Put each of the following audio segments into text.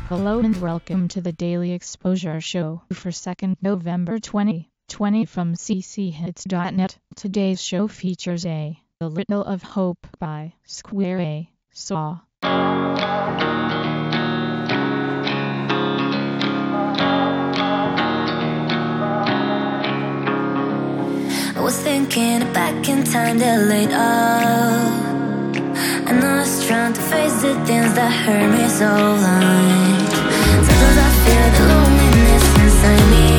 Hello and welcome to the Daily Exposure Show for 2nd November 2020 from cchits.net. Today's show features A Little of Hope by Square A Saw. I was thinking back in time that late up, and I was trying to face the things that hurt me so long. Sometimes I feel the loneliness inside me,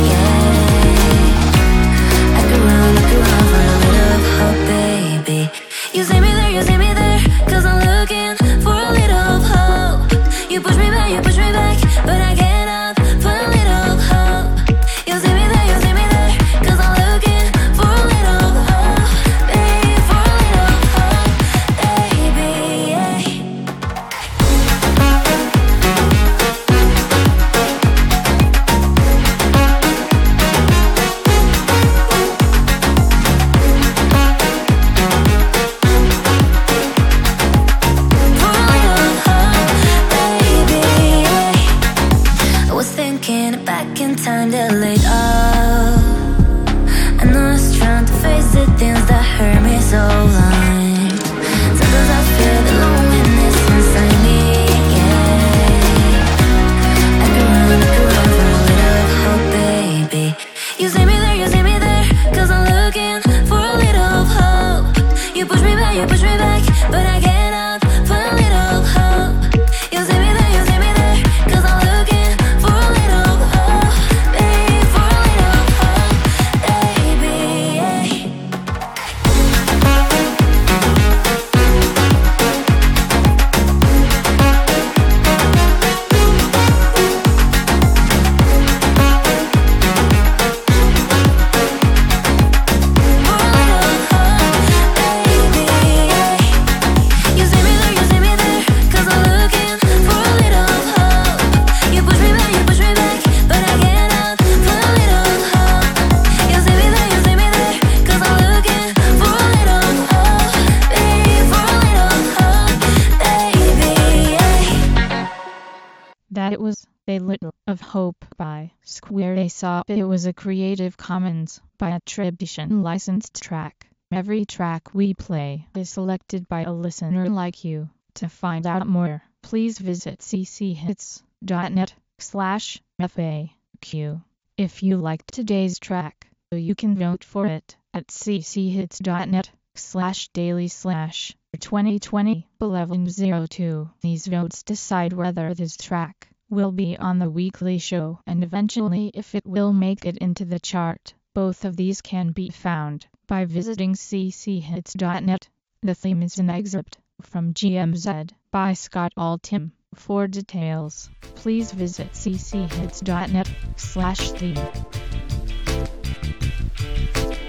yeah. I could run for a little of hope, baby. You see me there, cause I'm looking for a little of hope. You push me back, but I get up for a little of hope. You see me there, cause I'm looking for a little of hope, baby, for a little of hope, baby, yeah. For a little of hope, baby, yeah. I was thinking back in time that late up, and I was trying to face the things that hurt me so long. Sometimes I feel the loneliness inside me, yeah. I could run for a little of hope, baby. You see me there, cause I'm looking for a little of hope. You push me back, but I get up for a little of hope. You see me there, cause I'm looking for a little of hope, baby, for a little of hope, baby, yeah. For a little of hope, baby, yeah. You see me there, cause I'm looking for a little of hope. You push me back, but I get up for a little of hope. You see me there, cause I'm looking for a little of hope, baby, for a little of hope, baby, yeah. That it was A Little of Hope by Square A Saw. It was a Creative Commons by attribution licensed track. Every track we play is selected by a listener like you. To find out more, please visit cchits.net/FAQ. If you liked today's track, you can vote for it at cchits.net/daily/2020-1102. These votes decide whether this track will be on the weekly show and eventually if it will make it into the chart. Both of these can be found by visiting cchits.net. The theme is an excerpt from GMZ by Scott Altham. For details, please visit cchits.net/theme.